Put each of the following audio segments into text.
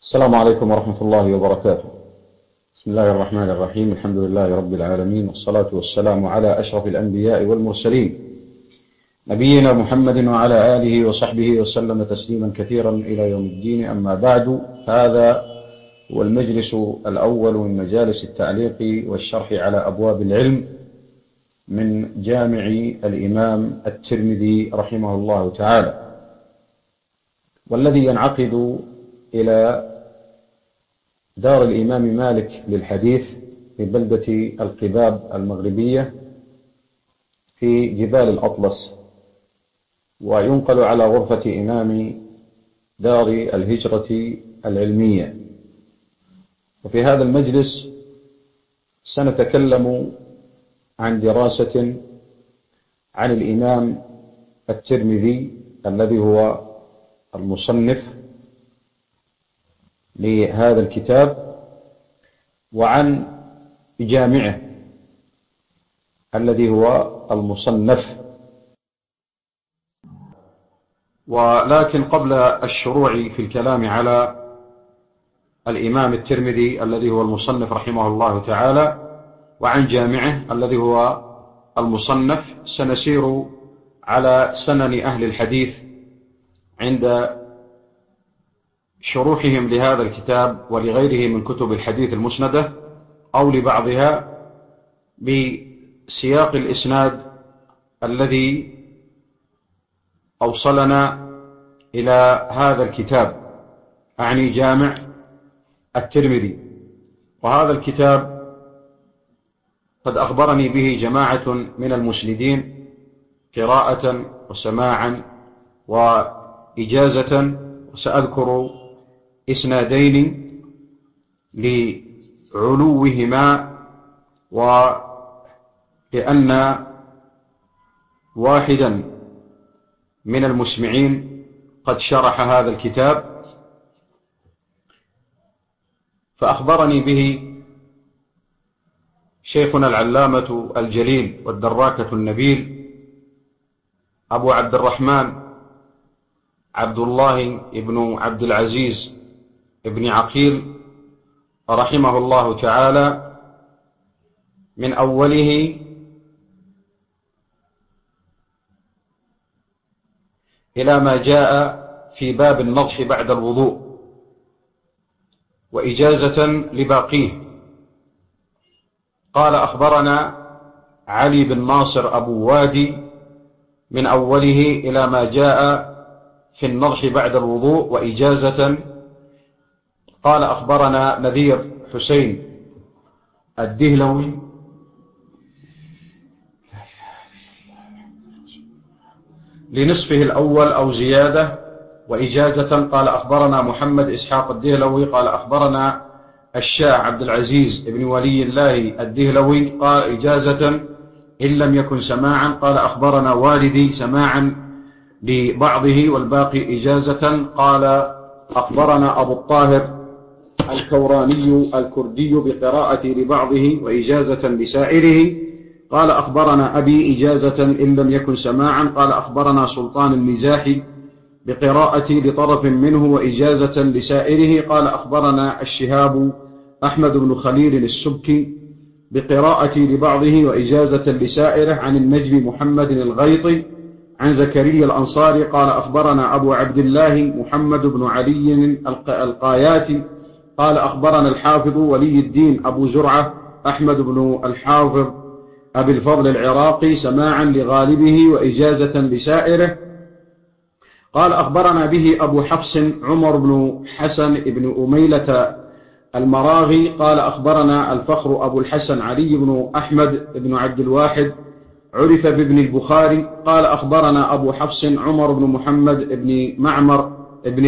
السلام عليكم ورحمة الله وبركاته. بسم الله الرحمن الرحيم. الحمد لله رب العالمين، والصلاة والسلام على أشرف الأنبياء والمرسلين، نبينا محمد وعلى آله وصحبه وسلم تسليما كثيرا إلى يوم الدين. أما بعد، هذا هو المجلس الأول من مجالس التعليق والشرح على أبواب العلم من جامع الإمام الترمذي رحمه الله تعالى، والذي ينعقد إلى دار الإمام مالك للحديث في بلدة القباب المغربية في جبال الأطلس، وينقل على غرفة إمام دار الهجرة العلمية. وفي هذا المجلس سنتكلم عن دراسة عن الإمام الترمذي الذي هو المصنف لهذا الكتاب، وعن جامعه الذي هو المصنف. ولكن قبل الشروع في الكلام على الإمام الترمذي الذي هو المصنف رحمه الله تعالى وعن جامعه الذي هو المصنف، سنسير على سنن أهل الحديث عند شروحهم لهذا الكتاب ولغيره من كتب الحديث المسندة أو لبعضها بسياق الإسناد الذي أوصلنا إلى هذا الكتاب، أعني جامع الترمذي. وهذا الكتاب قد أخبرني به جماعة من المسندين قراءة وسماعا وإجازة، وسأذكر إسنادين لعلوهما ولأن واحدا من المسمعين قد شرح هذا الكتاب، فأخبرني به شيخنا العلامة الجليل والدراكة النبيل أبو عبد الرحمن عبد الله بن عبد العزيز بن عقيل رحمه الله تعالى، من أوله إلى ما جاء في باب النضح بعد الوضوء، وإجازة لباقيه. قال أخبرنا علي بن ناصر أبو وادي من أوله إلى ما جاء في النضح بعد الوضوء وإجازة. قال أخبرنا نذير حسين الدهلوي لنصفه الأول أو زيادة وإجازة. قال أخبرنا محمد إسحاق الدهلوي قال أخبرنا الشاه عبد العزيز بن ولي الله الدهلوي قال إجازة إن لم يكن سماعا. قال أخبرنا والدي سماعا لبعضه والباقي إجازة. قال أخبرنا أبو الطاهر الكوراني الكردي بقراءة لبعضه وإجازة لسائره. قال أخبرنا أبي إجازة إن لم يكن سماعا. قال أخبرنا سلطان المزاحي بقراءة لطرف منه وإجازة لسائره. قال أخبرنا الشهاب أحمد بن خليل السبكي بقراءة لبعضه وإجازة لسائره عن النجم محمد الغيطي عن زكريا الأنصاري. قال أخبرنا أبو عبد الله محمد بن علي القاياتي قال أخبرنا الحافظ ولي الدين أبو زرعة أحمد بن الحافظ أبي الفضل العراقي سماعا لغالبه وإجازة لسائره. قال أخبرنا به أبو حفص عمر بن حسن بن أميلة المراغي قال أخبرنا الفخر أبو الحسن علي بن أحمد بن عبد الواحد عرف بابن البخاري. قال أخبرنا أبو حفص عمر بن محمد بن معمر بن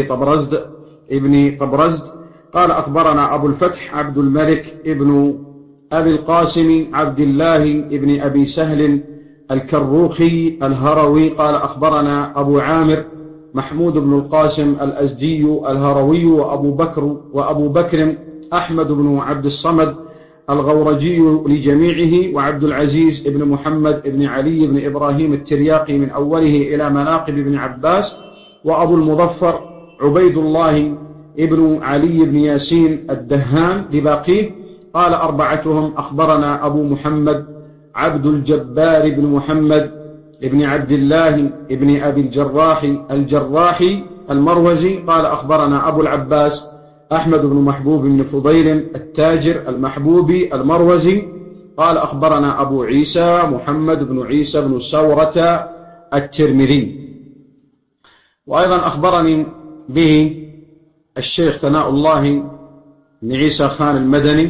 طبرزد قال أخبرنا أبو الفتح عبد الملك ابن أبي القاسم عبد الله ابن أبي سهل الكروخي الهروي قال أخبرنا أبو عامر محمود بن القاسم الأزدي الهروي وأبو بكر أحمد بن عبد الصمد الغورجي لجميعه، وعبد العزيز بن محمد بن علي بن إبراهيم الترياقي من أوله إلى مناقب ابن عباس، وأبو المظفر عبيد الله ابن علي بن ياسين الدهان لباقيه قال أربعتهم أخبرنا أبو محمد عبد الجبار بن محمد ابن عبد الله ابن أبي الجراحي المروزي قال أخبرنا أبو العباس أحمد بن محبوب بن فضيل التاجر المحبوبي المروزي قال أخبرنا أبو عيسى محمد بن عيسى بن سورة الترمذي. وأيضا أخبرني به الشيخ ثناء الله بن عيسى خان المدني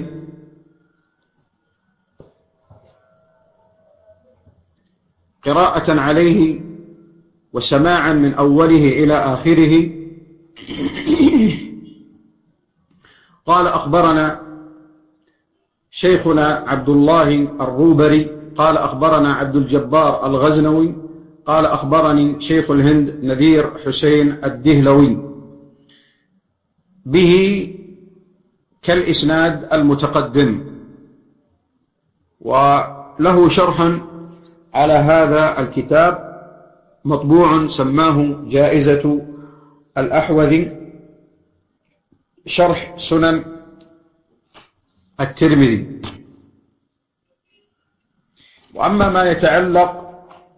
قراءة عليه وسماعا من أوله إلى آخره قال أخبرنا شيخنا عبد الله الروبري قال أخبرنا عبد الجبار الغزنوي قال أخبرني شيخ الهند نذير حسين الدهلوي به كالإسناد المتقدم. وله شرح على هذا الكتاب مطبوع سماه جائزة الأحوذي شرح سنن الترمذي. وأما ما يتعلق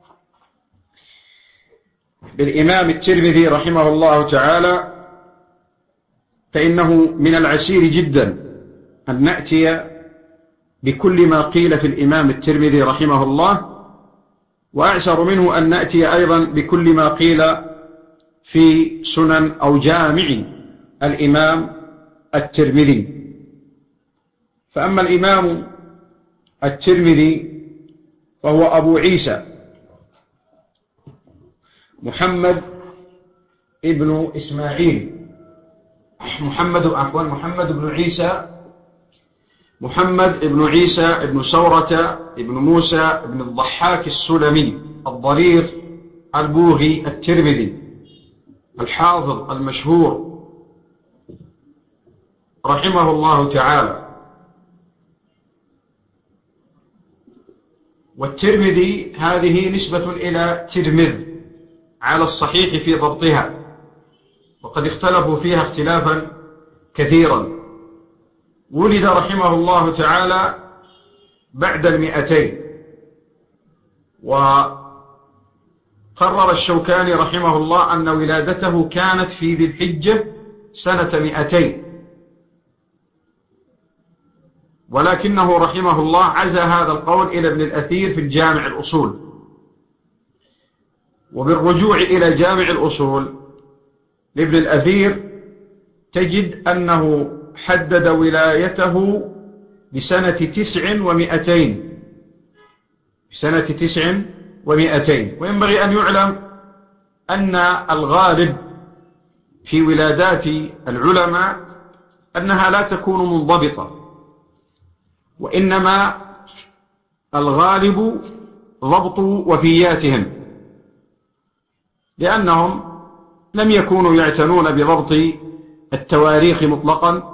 بالإمام الترمذي رحمه الله تعالى فإنه من العسير جدا أن نأتي بكل ما قيل في الإمام الترمذي رحمه الله، وأعسر منه أن نأتي أيضا بكل ما قيل في سنن أو جامع الإمام الترمذي. فأما الإمام الترمذي فهو أبو عيسى محمد ابن إسماعيل محمد بن عيسى ابن سورة ابن موسى ابن الضحاك السلمي الضرير البوغي الترمذي الحافظ المشهور رحمه الله تعالى. والترمذي هذه نسبة إلى ترمذ على الصحيح في ضبطها، وقد اختلفوا فيها اختلافا كثيرا. ولد رحمه الله تعالى بعد 200، وقرر الشوكاني رحمه الله أن ولادته كانت في ذي الحجة سنة 200، ولكنه رحمه الله عزى هذا القول إلى ابن الأثير في الجامع الأصول. وبالرجوع إلى جامع الأصول لابن الأثير تجد أنه حدد ولايته بسنة 900، بسنة 900. وينبغي أن يعلم أن الغالب في ولادات العلماء أنها لا تكون منضبطة، وإنما الغالب ضبط وفياتهم، لأنهم لم يكونوا يعتنون بضبط التواريخ مطلقا.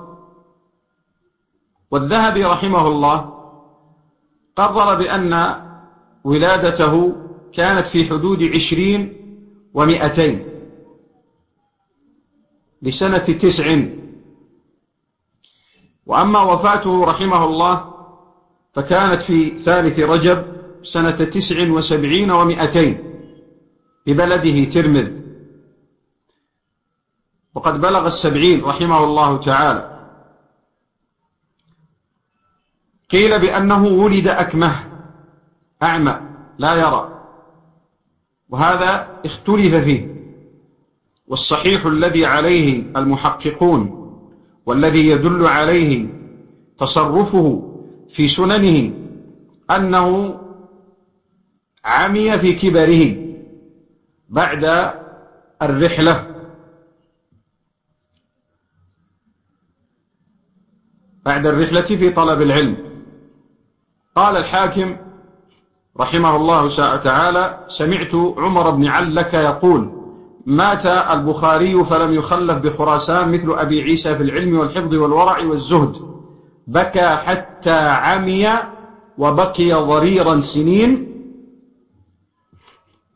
والذهبي رحمه الله قرر بأن ولادته كانت في حدود 20 و200 لسنة 9. وأما وفاته رحمه الله فكانت في 3 رجب سنة 79 و200 ببلده ترمذ، وقد بلغ 70 رحمه الله تعالى. قيل بأنه ولد أكمه أعمى لا يرى، وهذا اختلف فيه. والصحيح الذي عليه المحققون والذي يدل عليه تصرفه في سننه أنه عمي في كبره بعد الرحلة، في طلب العلم. قال الحاكم رحمه الله تعالى: سمعت عمر بن علك يقول: مات البخاري فلم يخلف بخراسان مثل أبي عيسى في العلم والحفظ والورع والزهد، بكى حتى عمي وبقي ضريرا سنين.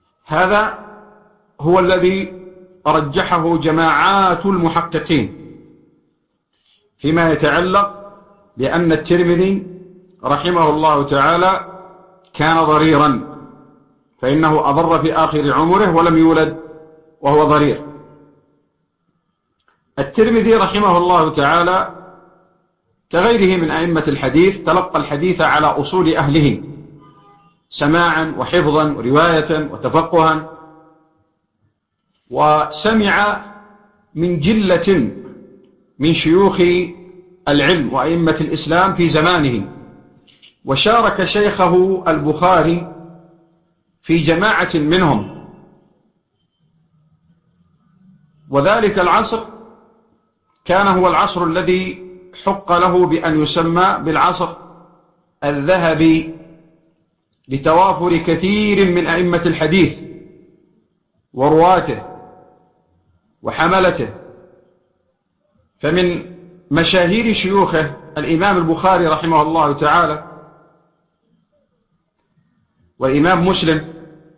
هذا هو الذي رجحه جماعات المحققين فيما يتعلق بأن الترمذي رحمه الله تعالى كان ضريرا، فإنه أضر في آخر عمره ولم يولد وهو ضرير. الترمذي رحمه الله تعالى كغيره من أئمة الحديث تلقى الحديث على أصول أهله سماعا وحفظا ورواية وتفقها، وسمع من جلة من شيوخ العلم وأئمة الإسلام في زمانه، وشارك شيخه البخاري في جماعة منهم، وذلك العصر كان هو العصر الذي حق له بأن يسمى بالعصر الذهبي لتوافر كثير من أئمة الحديث ورواته وحملته. فمن مشاهير شيوخه الإمام البخاري رحمه الله تعالى، والإمام مسلم،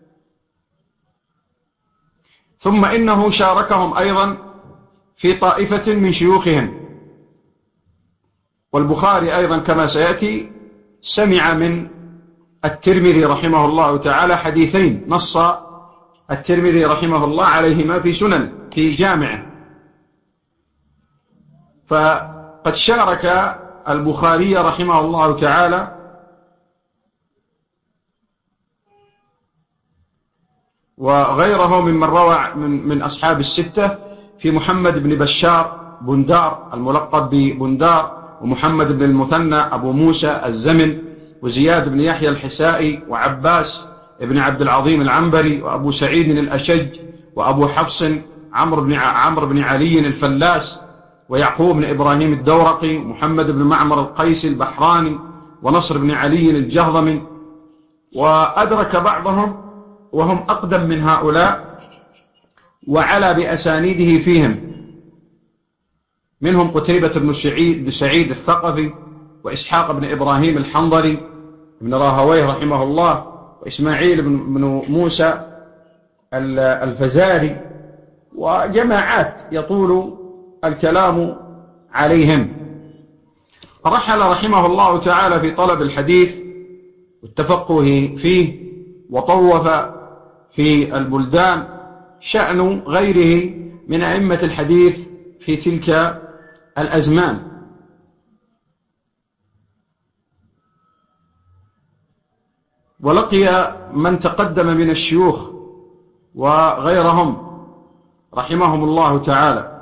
ثم إنه شاركهم أيضا في طائفة من شيوخهم. والبخاري أيضا كما سيأتي سمع من الترمذي رحمه الله تعالى حديثين نص الترمذي رحمه الله عليهما في سنن في جامعه. فقد شارك البخاري رحمه الله تعالى وغيره ممن روى من أصحاب الستة في محمد بن بشار بندار الملقب ببندار، ومحمد بن المثنى أبو موسى الزمن، وزياد بن يحيى الحسائي، وعباس بن عبد العظيم العنبري، وأبو سعيد الأشج، وأبو حفص عمرو بن علي الفلاس، ويعقوب بن إبراهيم الدورقي، ومحمد بن معمر القيسي البحراني، ونصر بن علي الجهضمي. وأدرك بعضهم وهم أقدم من هؤلاء وعلى بأسانيده فيهم، منهم قتيبة بن سعيد الثقفي، وإسحاق بن إبراهيم الحنظلي بن راهويه رحمه الله، وإسماعيل بن موسى الفزاري، وجماعات يطول الكلام عليهم. رحل رحمه الله تعالى في طلب الحديث والتفقه فيه، وطوف في البلدان شأن غيره من أئمة الحديث في تلك الأزمان. ولقي من تقدم من الشيوخ وغيرهم رحمهم الله تعالى.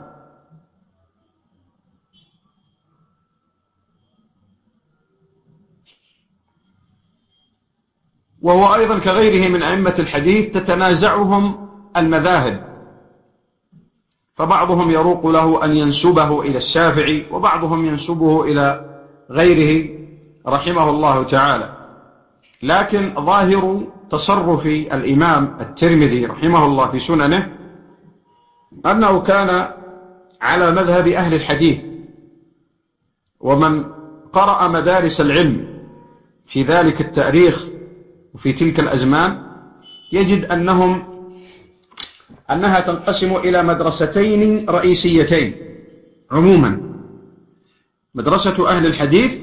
وهو أيضا كغيره من أئمة الحديث تتنازعهم المذاهب، فبعضهم يروق له أن ينسبه إلى الشافعي، وبعضهم ينسبه إلى غيره رحمه الله تعالى. لكن ظاهر تصرف الإمام الترمذي رحمه الله في سننه أنه كان على مذهب أهل الحديث، ومن قرأ مدارس العلم في ذلك التاريخ وفي تلك الأزمان يجد أنها تنقسم إلى مدرستين رئيسيتين عموما: مدرسة أهل الحديث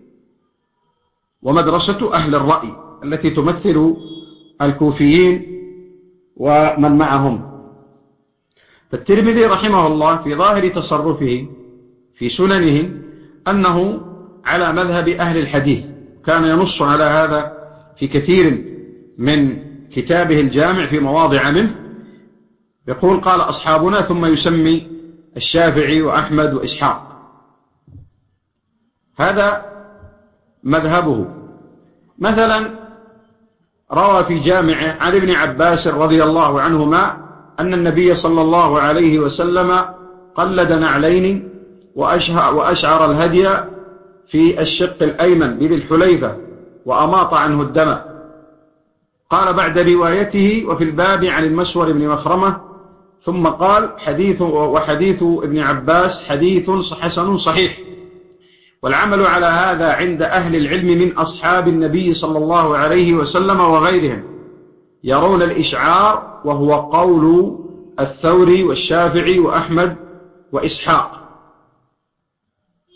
ومدرسة أهل الرأي التي تمثل الكوفيين ومن معهم. فالترمذي رحمه الله في ظاهر تصرفه في سننه أنه على مذهب أهل الحديث، كان ينص على هذا في كثير من كتابه الجامع في مواضع منه، يقول قال أصحابنا، ثم يسمي الشافعي وأحمد وإسحاق. هذا مذهبه. مثلا روى في جامعه عن ابن عباس رضي الله عنهما أن النبي صلى الله عليه وسلم قلد نعلين وأشعر الهدي في الشق الأيمن بذي الحليفة وأماط عنه الدم. قال بعد روايته: وفي الباب عن المسور بن مخرمة، ثم قال: وحديث ابن عباس حديث حسن صحيح. والعمل على هذا عند أهل العلم من أصحاب النبي صلى الله عليه وسلم وغيرهم، يرون الإشعار، وهو قول الثوري والشافعي وأحمد وإسحاق.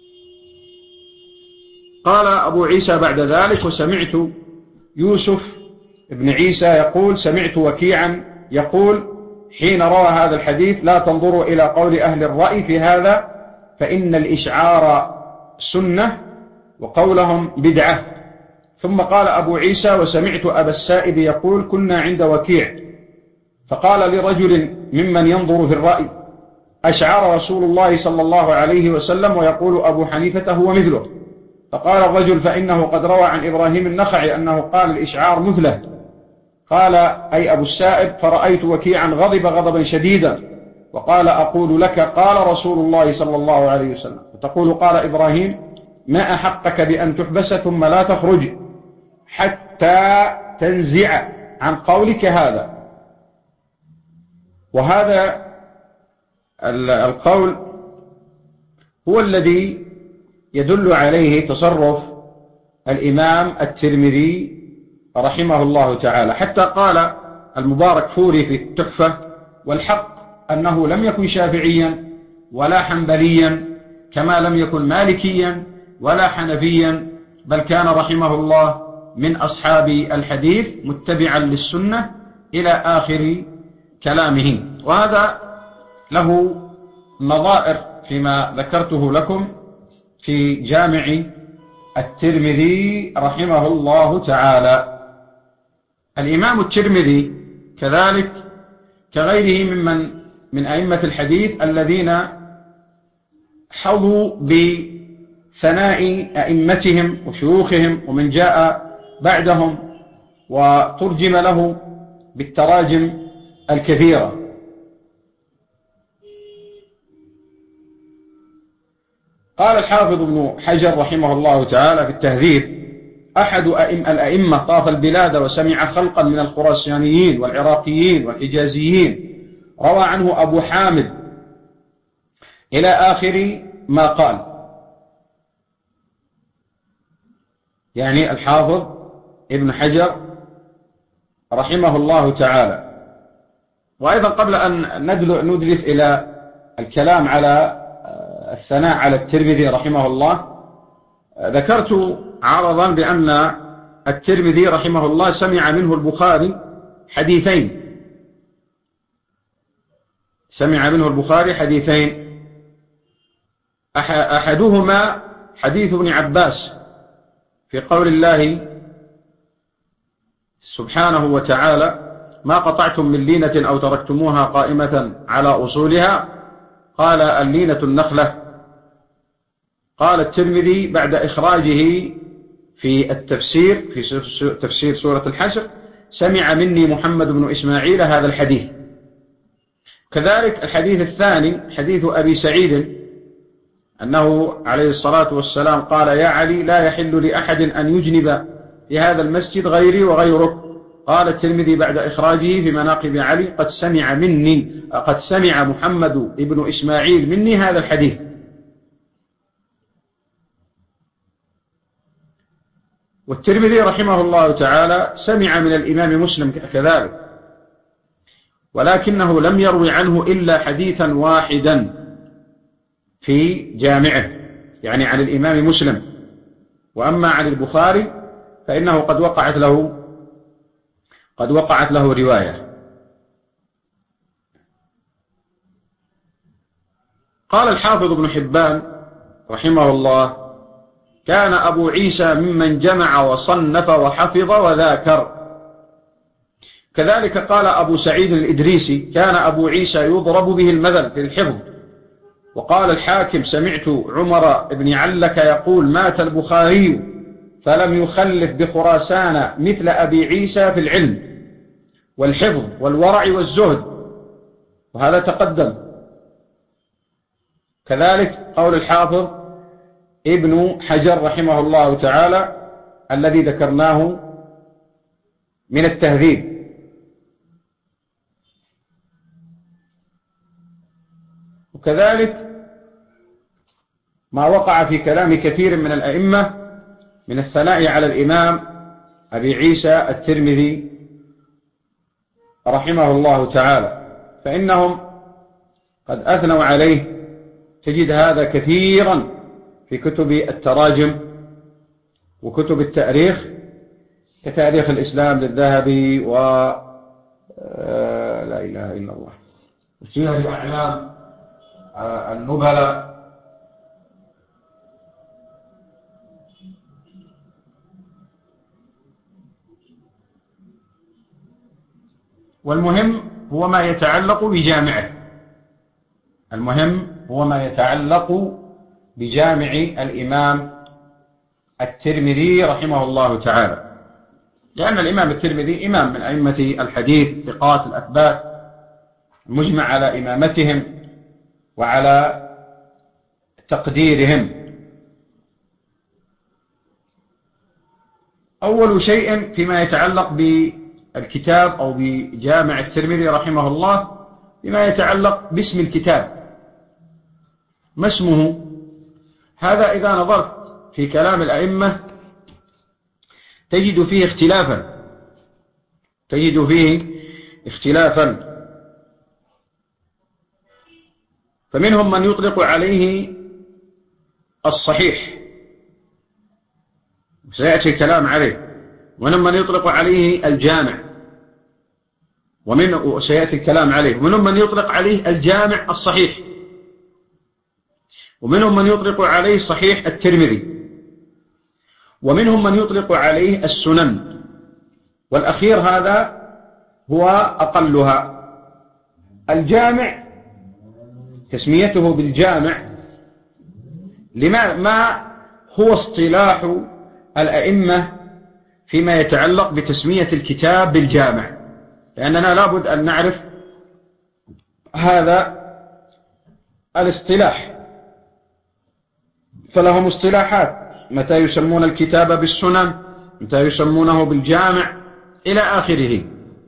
قال أبو عيسى بعد ذلك: وسمعت يوسف بن عيسى يقول: سمعت وكيعا يقول حين روى هذا الحديث: لا تنظروا إلى قول أهل الرأي في هذا فإن الإشعار سنة وقولهم بدعة. ثم قال أبو عيسى: وسمعت أبا السائب يقول: كنا عند وكيع فقال لرجل ممن ينظر في الرأي: أشعر رسول الله صلى الله عليه وسلم ويقول أبو حنيفة هو مثله. فقال الرجل: فإنه قد روى عن إبراهيم النخعي أنه قال الإشعار مثله. قال أي أبو السائب: فرأيت وكيعا غضب غضبا شديدا وقال: أقول لك قال رسول الله صلى الله عليه وسلم، وتقول قال إبراهيم، ما أحقك بأن تحبس ثم لا تخرج حتى تنزع عن قولك هذا. وهذا القول هو الذي يدل عليه تصرف الإمام الترمذي رحمه الله تعالى، حتى قال المبارك فوري في التحفة: والحق أنه لم يكن شافعيا ولا حنبليا كما لم يكن مالكيا ولا حنفيا، بل كان رحمه الله من أصحاب الحديث متبعا للسنة إلى آخر كلامه. وهذا له نظائر فيما ذكرته لكم في جامع الترمذي رحمه الله تعالى. الإمام الترمذي كذلك كغيره من أئمة الحديث الذين حظوا بثناء أئمتهم وشيوخهم ومن جاء بعدهم، وترجم له بالتراجم الكثيرة. قال الحافظ ابن حجر رحمه الله تعالى في التهذيب: أحد الأئمة طاف البلاد وسمع خلقا من الخراسانيين والعراقيين والحجازيين، روى عنه أبو حامد إلى آخر ما قال. يعني الحافظ ابن حجر رحمه الله تعالى. وأيضا قبل أن ندلف إلى الكلام على الثناء على الترمذي رحمه الله، ذكرت عرضا بأن الترمذي رحمه الله سمع منه البخاري حديثين، سمع منه البخاري حديثين، أحدهما حديث ابن عباس في قول الله سبحانه وتعالى: ما قطعتم من لينة أو تركتموها قائمة على أصولها، قال اللينة النخلة. قال الترمذي بعد إخراجه في التفسير في تفسير سورة الحشر: سمع مني محمد بن إسماعيل هذا الحديث. كذلك الحديث الثاني حديث أبي سعيد أنه عليه الصلاة والسلام قال: يا علي لا يحل لأحد أن يجنب في هذا المسجد غيري وغيرك. قال الترمذي بعد إخراجه في مناقب علي: قد سمع محمد بن إسماعيل مني هذا الحديث. والترمذي رحمه الله تعالى سمع من الإمام مسلم كذلك، ولكنه لم يروي عنه إلا حديثا واحدا في جامعه، يعني عن الإمام مسلم. وأما عن البخاري فإنه قد وقعت له رواية. قال الحافظ ابن حبان رحمه الله: كان أبو عيسى ممن جمع وصنف وحفظ وذاكر. كذلك قال أبو سعيد الإدريسي: كان أبو عيسى يضرب به المثل في الحفظ. وقال الحاكم: سمعت عمر بن علك يقول: مات البخاري فلم يخلف بخراسان مثل أبي عيسى في العلم والحفظ والورع والزهد. وهذا تقدم. كذلك قول الحافظ ابن حجر رحمه الله تعالى الذي ذكرناه من التهذيب. وكذلك ما وقع في كلام كثير من الأئمة من الثناء على الإمام أبي عيسى الترمذي رحمه الله تعالى، فإنهم قد أثنوا عليه. تجد هذا كثيرا في كتب التراجم وكتب التاريخ كتاريخ الإسلام للذهبي لا إله إلا الله وسير أعلام النبلاء. والمهم هو ما يتعلق بجامعه، المهم هو ما يتعلق بجامع الإمام الترمذي رحمه الله تعالى، لأن الإمام الترمذي إمام من أئمة الحديث الثقات الأثبات المجمع على إمامتهم وعلى تقديرهم. أول شيء فيما يتعلق بالكتاب أو بجامع الترمذي رحمه الله بما يتعلق باسم الكتاب، ما اسمه؟ هذا إذا نظرت في كلام الأئمة تجد فيه اختلافا، فمنهم من يطلق عليه الصحيح سيأتي الكلام عليه، ومنهم من يطلق عليه الجامع وسيأتي الكلام عليه، ومنهم من يطلق عليه الجامع الصحيح، ومنهم من يطلق عليه صحيح الترمذي، ومنهم من يطلق عليه السنن، والأخير هذا هو أقلها. الجامع تسميته بالجامع ما هو اصطلاح الأئمة فيما يتعلق بتسمية الكتاب بالجامع، لأننا لابد أن نعرف هذا الاصطلاح، فلهم اصطلاحات، متى يسمون الكتاب بالسنن، متى يسمونه بالجامع، إلى آخره.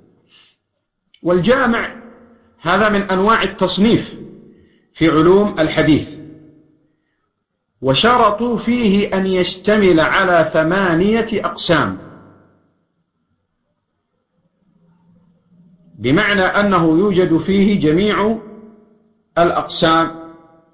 والجامع هذا من أنواع التصنيف في علوم الحديث، وشرطوا فيه أن يشتمل على 8 أقسام، بمعنى أنه يوجد فيه جميع الأقسام،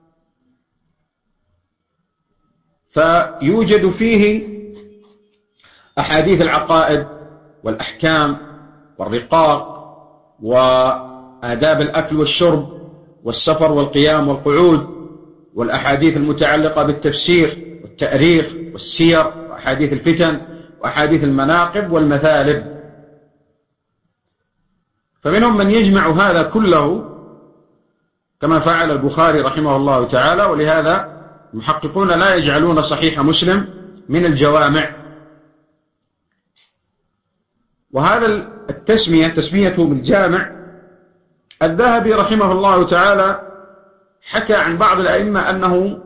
فيوجد فيه أحاديث العقائد والأحكام والرقاق وآداب الأكل والشرب والسفر والقيام والقعود، والأحاديث المتعلقة بالتفسير والتأريخ والسير وأحاديث الفتن وأحاديث المناقب والمثالب. فمنهم من يجمع هذا كله كما فعل البخاري رحمه الله تعالى، ولهذا المحققون لا يجعلون صحيح مسلم من الجوامع. وهذا التسمية تسميته بالجامع، الذهبي رحمه الله تعالى حكى عن بعض الأئمة أنه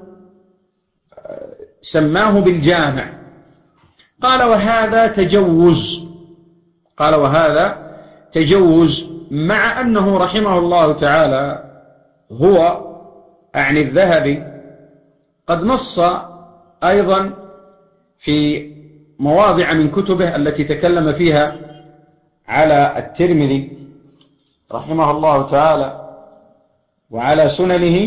سماه بالجامع، قال وهذا تجوز، مع أنه رحمه الله تعالى هو أعني الذهبي قد نص أيضا في مواضع من كتبه التي تكلم فيها على الترمذي رحمه الله تعالى وعلى سننه،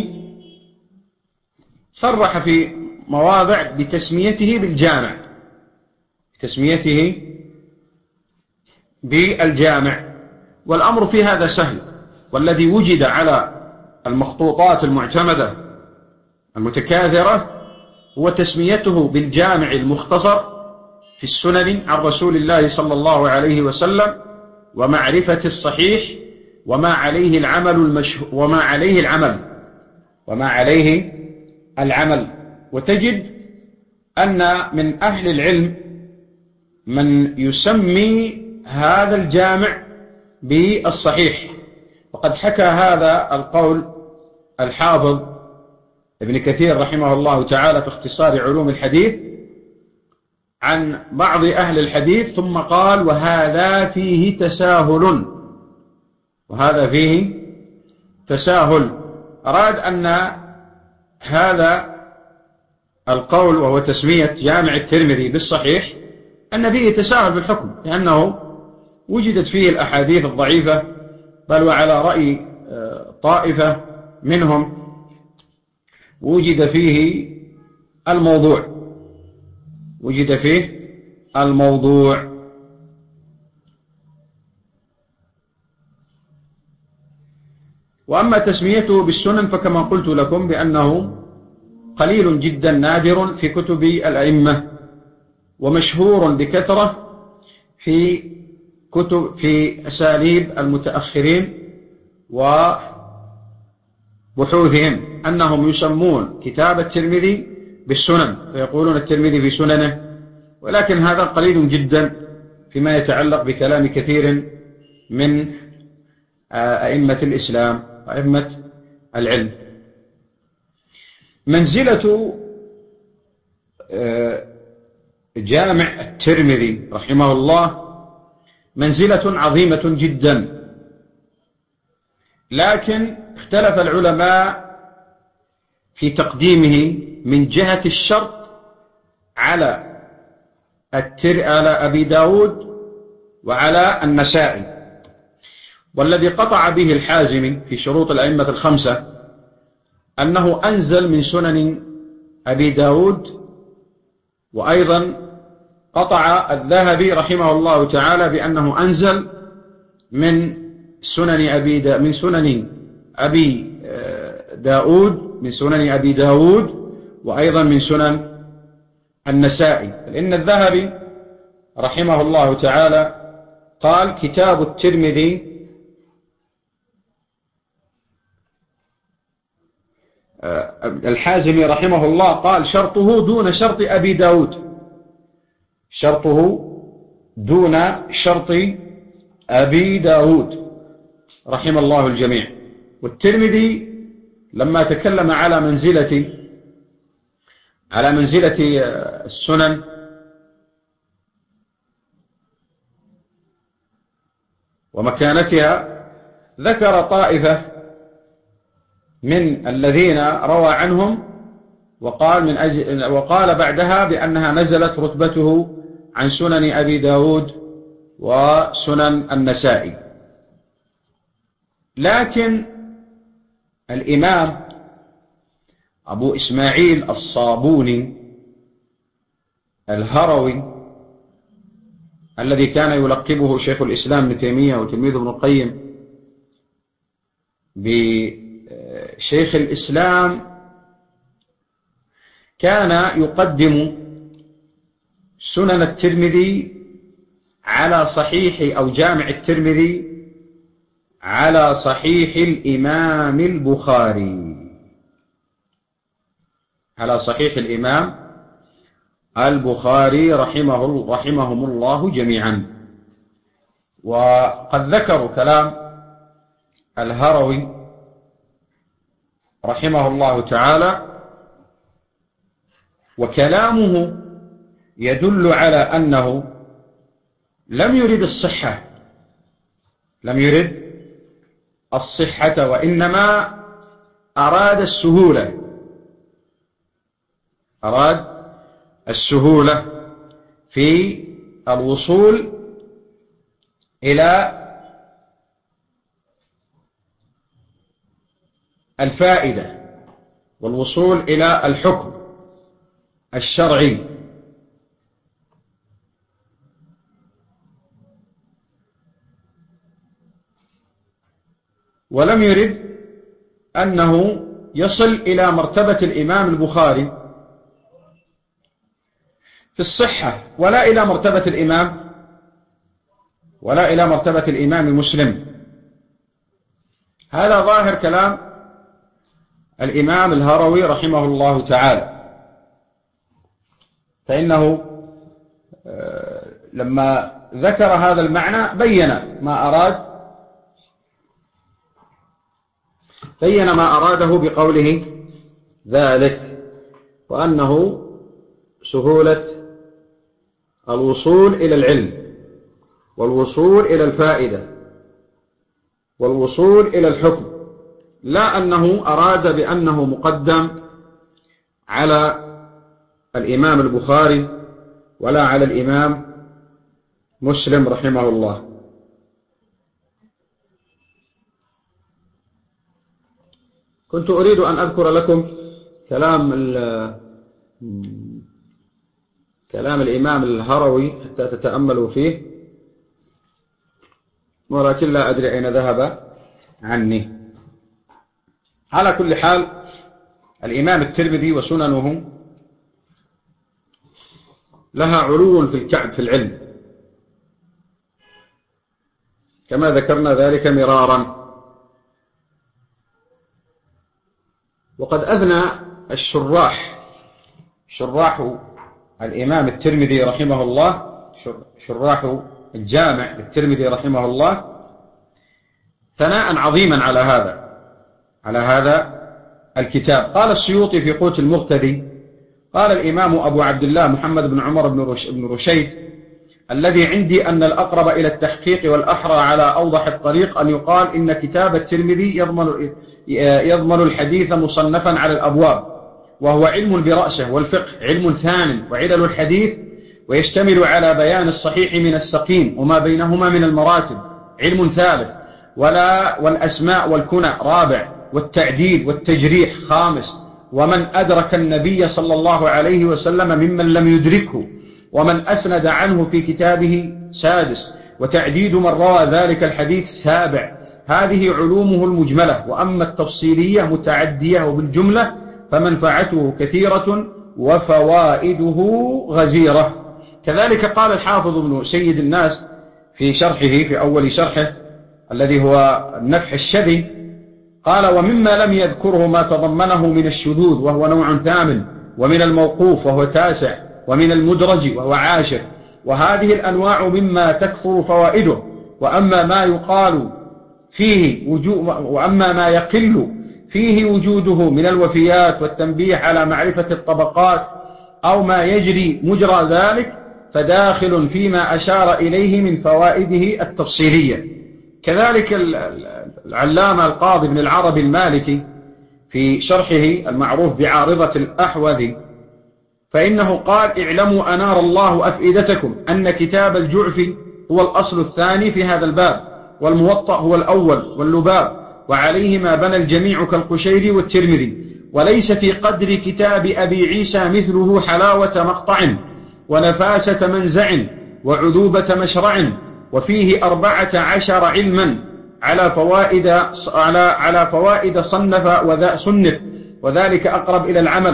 صرح في مواضع بتسميته بالجامع، والأمر في هذا سهل. والذي وجد على المخطوطات المعتمدة المتكاثرة هو تسميته بالجامع المختصر في السنن عن رسول الله صلى الله عليه وسلم، ومعرفة الصحيح وما عليه العمل. وتجد أن من أهل العلم من يسمي هذا الجامع بالصحيح، وقد حكى هذا القول الحافظ ابن كثير رحمه الله تعالى في اختصار علوم الحديث عن بعض أهل الحديث، ثم قال وهذا فيه تساهل. أراد أن هذا القول وهو تسمية جامع الترمذي بالصحيح أن فيه تساهل بالحكم، لأنه وجدت فيه الأحاديث الضعيفة، بل وعلى رأي طائفة منهم وجد فيه الموضوع. وأما تسميته بالسنن فكما قلت لكم بأنه قليل جدا نادر في كتب الأئمة، ومشهور بكثرة في أساليب المتأخرين وبحوثهم أنهم يسمون كتاب الترمذي بالسنن، فيقولون الترمذي في سننه، ولكن هذا قليل جدا فيما يتعلق بكلام كثير من أئمة الإسلام وأئمة العلم. منزلة جامع الترمذي رحمه الله منزلة عظيمة جدا، لكن اختلف العلماء في تقديمه من جهة الشرط على أبي داود وعلى النسائي. والذي قطع به الحازمي في شروط الأئمة الخمسة أنه أنزل من سنن أبي داود، وأيضا قطع الذهبي رحمه الله تعالى بأنه أنزل من سنن أبي داود وأيضا من سنن النسائي. لأن الذهبي رحمه الله تعالى قال كتاب الترمذي الحازمي رحمه الله قال شرطه دون شرط أبي داود، شرطه دون شرط أبي داود رحم الله الجميع. والترمذي لما تكلم على منزلة السنن ومكانتها ذكر طائفة من الذين روى عنهم وقال بعدها بأنها نزلت رتبته عن سنن أبي داود وسنن النسائي. لكن الإمام أبو إسماعيل الصابوني الهروي الذي كان يلقبه شيخ الإسلام ابن تيمية وتلميذ ابن القيم بشيخ الإسلام، كان يقدم سنن الترمذي على صحيح أو جامع الترمذي على صحيح الإمام البخاري، على صحيح الإمام البخاري رحمهم الله جميعا. وقد ذكروا كلام الهروي رحمه الله تعالى، وكلامه يدل على أنه لم يرد الصحة وإنما أراد السهولة في الوصول إلى الفائدة والوصول إلى الحكم الشرعي. ولم يرد أنه يصل إلى مرتبة الإمام البخاري في الصحة، ولا إلى مرتبة الإمام مسلم. هذا ظاهر كلام الإمام الهروي رحمه الله تعالى، فإنه لما ذكر هذا المعنى بين ما أراده بقوله ذلك، وأنه سهولة الوصول إلى العلم والوصول إلى الفائدة والوصول إلى الحكم، لا أنه أراد بأنه مقدم على الإمام البخاري ولا على الإمام مسلم رحمه الله. كنت أريد أن أذكر لكم كلام كلام الإمام الهروي حتى تتأملوا فيه، ولكن لا أدري أين ذهب عني. على كل حال الإمام الترمذي وسننه لها علو في الكعب في العلم، كما ذكرنا ذلك مرارا. وقد أثنى شراح الإمام الترمذي رحمه الله، شراح الجامع للترمذي رحمه الله، ثناء عظيما على هذا الكتاب. قال السيوطي في قوت المغتدي: قال الإمام أبو عبد الله محمد بن عمر بن رشيد: الذي عندي أن الأقرب إلى التحقيق والأحرى على أوضح الطريق أن يقال إن كتاب الترمذي يضمن الحديث مصنفا على الأبواب، وهو علم برأسه، والفقه علم ثان، وعلل الحديث ويشتمل على بيان الصحيح من السقيم وما بينهما من المراتب علم ثالث، والأسماء والكنى رابع، والتعديل والتجريح خامس، ومن أدرك النبي صلى الله عليه وسلم ممن لم يدركه ومن أسند عنه في كتابه سادس، وتعديد من روى ذلك الحديث سابع. هذه علومه المجملة، وأما التفصيلية متعدية وبالجملة فمنفعته كثيرة وفوائده غزيرة. كذلك قال الحافظ ابن سيد الناس في شرحه، في أول شرحه الذي هو النفح الشذي، قال: ومما لم يذكره ما تضمنه من الشذوذ وهو نوع ثامن، ومن الموقوف وهو تاسع، ومن المدرج وهو عاشر، وهذه الأنواع مما تكثر فوائده. وأما ما يقل فيه وجوده من الوفيات والتنبيه على معرفة الطبقات أو ما يجري مجرى ذلك فداخل فيما أشار إليه من فوائده التفصيلية. كذلك العلامة القاضي بن العربي المالكي في شرحه المعروف بعارضة الأحوذي، فإنه قال: اعلموا أنار الله أفئدتكم أن كتاب الجعفي هو الأصل الثاني في هذا الباب، والموطأ هو الأول واللباب، وعليه ما بنى الجميع كالقشيري والترمذي، وليس في قدر كتاب أبي عيسى مثله حلاوة مقطع ونفاسة منزع وعذوبة مشرع، وفيه 14 علما على فوائد صنف وذلك أقرب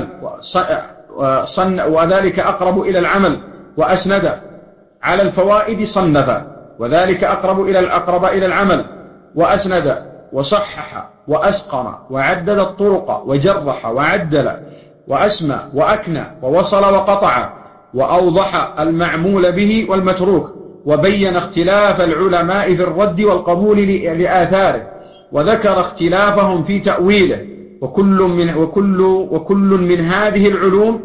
إلى العمل وأسند على الفوائد صنف، وذلك أقرب إلى العمل وأسند، وصحح وأسقم وعدد الطرق وجرح وعدل وأسمى وأكنى ووصل وقطع، وأوضح المعمول به والمتروك، وبين اختلاف العلماء في الرد والقبول لآثاره، وذكر اختلافهم في تأويله. وكل من هذه العلوم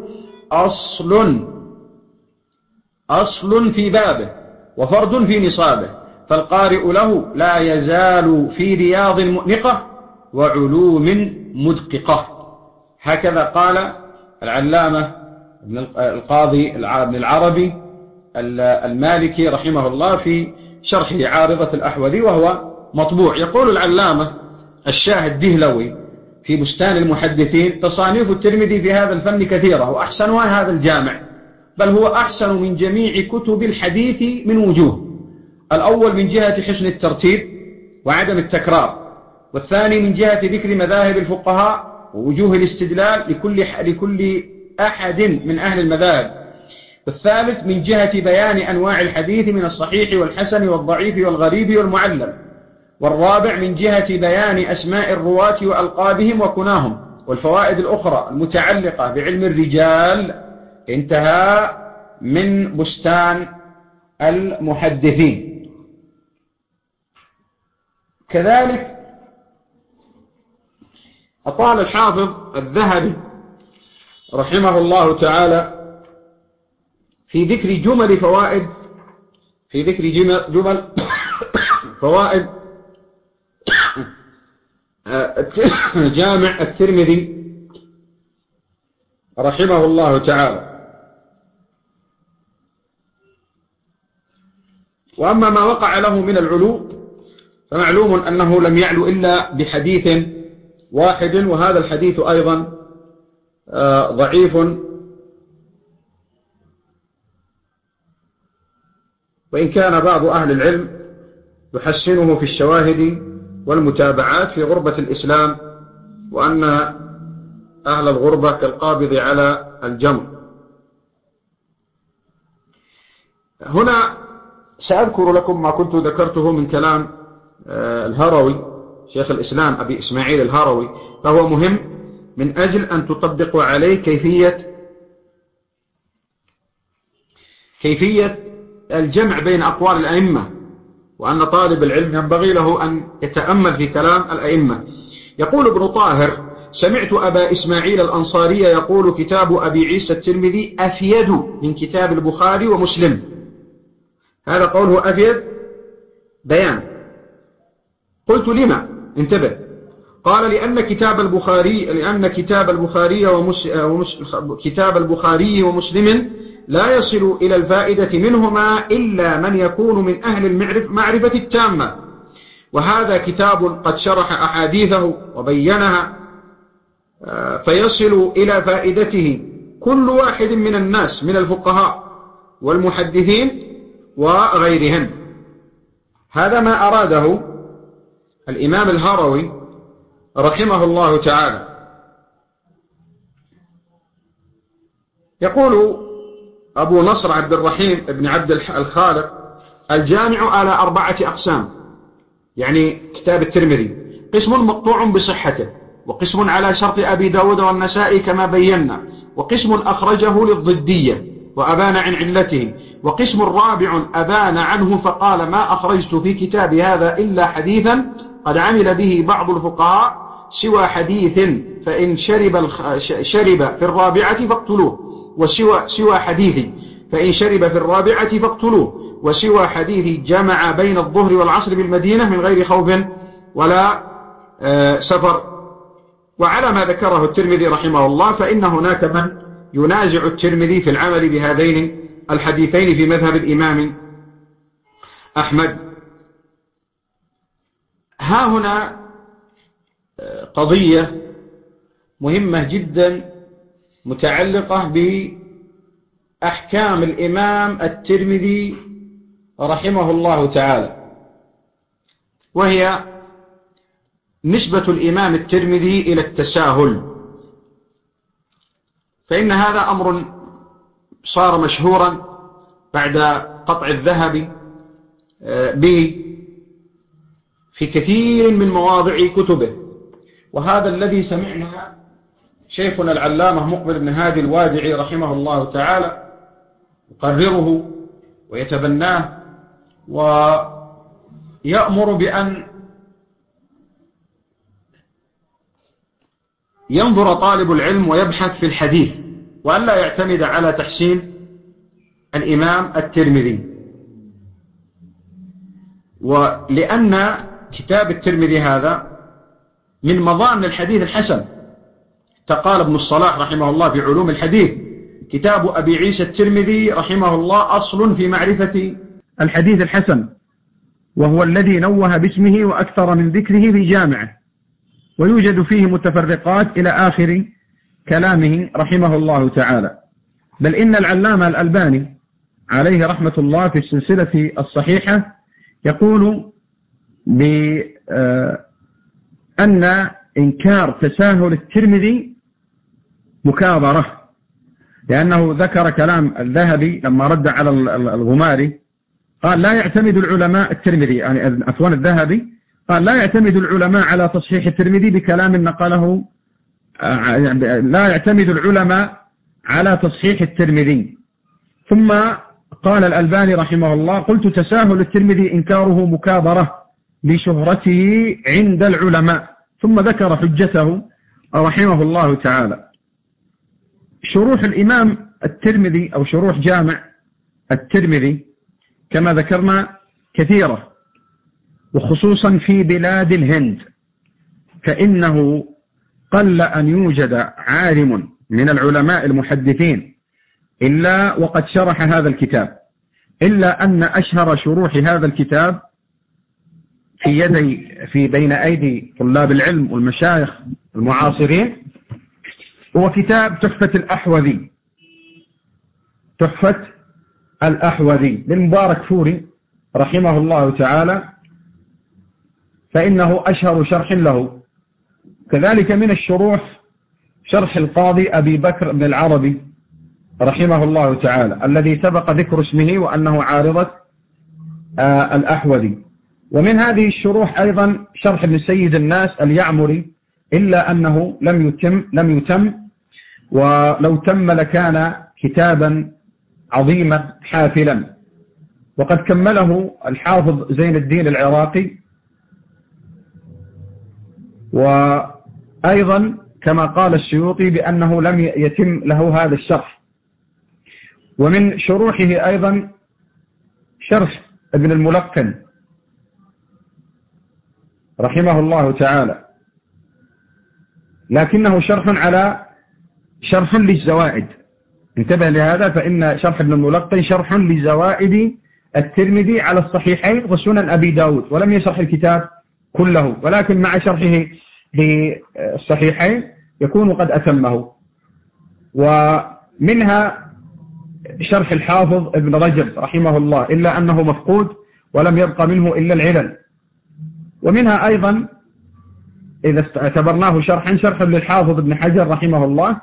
أصل في بابه وفرد في نصابه، فالقارئ له لا يزال في رياض مؤنقة وعلوم مدققة. هكذا قال العلامة القاضي ابن العربي المالكي رحمه الله في شرحه عارضة الأحوذي، وهو مطبوع. يقول العلامة الشاه الدهلوي في بستان المحدثين: تصانيف الترمذي في هذا الفن كثيرة، وأحسنها هذا الجامع، بل هو أحسن من جميع كتب الحديث من وجوه: الأول من جهة حسن الترتيب وعدم التكرار، والثاني من جهة ذكر مذاهب الفقهاء ووجوه الاستدلال لكل أحد من أهل المذاهب، والثالث من جهة بيان أنواع الحديث من الصحيح والحسن والضعيف والغريب والمعلل، والرابع من جهة بيان أسماء الرواة وألقابهم وكناهم والفوائد الأخرى المتعلقة بعلم الرجال. انتهى من بستان المحدثين. كذلك أطال الحافظ الذهبي رحمه الله تعالى في ذكر جمل فوائد جامع الترمذي رحمه الله تعالى. وأما ما وقع له من العلو فمعلوم أنه لم يعلو إلا بحديث واحد، وهذا الحديث أيضا ضعيف وإن كان بعض أهل العلم يحسنه في الشواهد والمتابعات في غربة الإسلام، وأن أهل الغربة كالقابض على الجمر. هنا سأذكر لكم ما كنت ذكرته من كلام الهروي شيخ الإسلام أبي إسماعيل الهروي، فهو مهم من أجل أن تطبقوا عليه كيفية الجمع بين أقوال الأئمة، وأن طالب العلم ينبغي له أن يتأمل في كلام الأئمة. يقول ابن طاهر: سمعت أبا إسماعيل الأنصاري يقول: كتاب أبي عيسى الترمذي أفيد من كتاب البخاري ومسلم. هذا قوله أفيد بيان. قلت: لما؟ انتبه. قال: لأن كتاب البخاري ومسلم لا يصل إلى الفائدة منهما إلا من يكون من أهل المعرفة التامة، وهذا كتاب قد شرح أحاديثه وبينها، فيصل إلى فائدته كل واحد من الناس من الفقهاء والمحدثين وغيرهم. هذا ما أراده الإمام الهروي رحمه الله تعالى. يقول أبو نصر عبد الرحيم بن عبد الخالق: الجامع على 4 أقسام، يعني كتاب الترمذي: قسم مقطوع بصحته، وقسم على شرط أبي داود والنسائي كما بينا، وقسم أخرجه للضدية وأبان عن علته، وقسم رابع أبان عنه فقال: ما أخرجت في كتاب هذا إلا حديثا قد عمل به بعض الفقهاء سوى حديث، فإن شرب في الرابعة فاقتلوه، وسوى حديث فإن شرب في الرابعة فاقتلوه، وسوى حديث جمع بين الظهر والعصر بالمدينة من غير خوف ولا سفر. وعلى ما ذكره الترمذي رحمه الله، فإن هناك من ينازع الترمذي في العمل بهذين الحديثين في مذهب الإمام أحمد. ها هنا قضية مهمة جدا متعلقة بأحكام الإمام الترمذي رحمه الله تعالى، وهي نسبة الإمام الترمذي إلى التساهل. فإن هذا أمر صار مشهورا بعد قطع الذهب به في كثير من مواضع كتبه، وهذا الذي سمعنا شيخنا العلامة مقبل بن هادي الوادعي رحمه الله تعالى يقرره ويتبناه، ويأمر بأن ينظر طالب العلم ويبحث في الحديث، وأن لا يعتمد على تحسين الإمام الترمذي. ولأن كتاب الترمذي هذا من مظان الحديث الحسن. قال ابن الصلاح رحمه الله في علوم الحديث: كتاب أبي عيسى الترمذي رحمه الله أصل في معرفة الحديث الحسن، وهو الذي نوه باسمه وأكثر من ذكره في جامعه، ويوجد فيه متفرقات إلى آخر كلامه رحمه الله تعالى. بل إن العلامة الألباني عليه رحمة الله في السلسلة الصحيحة يقول بأن إنكار تساهل الترمذي مكابرة، لأنه ذكر كلام الذهبي لما رد على الغماري، قال: لا يعتمد العلماء الترمذي، يعني عفوا الذهبي قال: لا يعتمد العلماء على تصحيح الترمذي بكلام نقله، لا يعتمد العلماء على تصحيح الترمذي. ثم قال الألباني رحمه الله: قلت: تساهل الترمذي إنكاره مكابرة لشهرته عند العلماء. ثم ذكر حجته رحمه الله تعالى. شروح الإمام الترمذي أو شروح جامع الترمذي كما ذكرنا كثيرة، وخصوصا في بلاد الهند، فإنه قل أن يوجد عالم من العلماء المحدثين إلا وقد شرح هذا الكتاب، إلا أن أشهر شروح هذا الكتاب في بين أيدي طلاب العلم والمشايخ المعاصرين هو كتاب تحفة الأحوذي. تحفة الأحوذي للمبارك فوري رحمه الله تعالى، فإنه أشهر شرح له. كذلك من الشروح شرح القاضي أبي بكر بن العربي رحمه الله تعالى الذي سبق ذكر اسمه وأنه عارضة الأحوذي. ومن هذه الشروح أيضا شرح ابن سيد الناس اليعمري، إلا أنه لم يتم، ولو تم لكان كتابا عظيما حافلا. وقد كمله الحافظ زين الدين العراقي، وأيضا كما قال السيوطي بأنه لم يتم له هذا الشرح. ومن شروحه أيضا شرح ابن الملقن رحمه الله تعالى، لكنه شرح للزوائد. انتبه لهذا، فإن شرح ابن الملقن شرح لزوائد الترمذي على الصحيحين وسنن أبي داود، ولم يشرح الكتاب كله، ولكن مع شرحه للصحيحين يكون قد أتمه. ومنها شرح الحافظ ابن رجب رحمه الله، إلا أنه مفقود ولم يبقى منه إلا العلل. ومنها أيضا إذا اعتبرناه شرحا شرح للحافظ ابن حجر رحمه الله،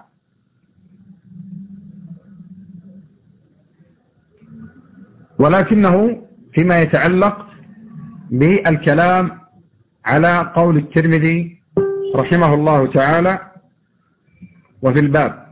ولكنه فيما يتعلق بالكلام على قول الترمذي رحمه الله تعالى وفي الباب.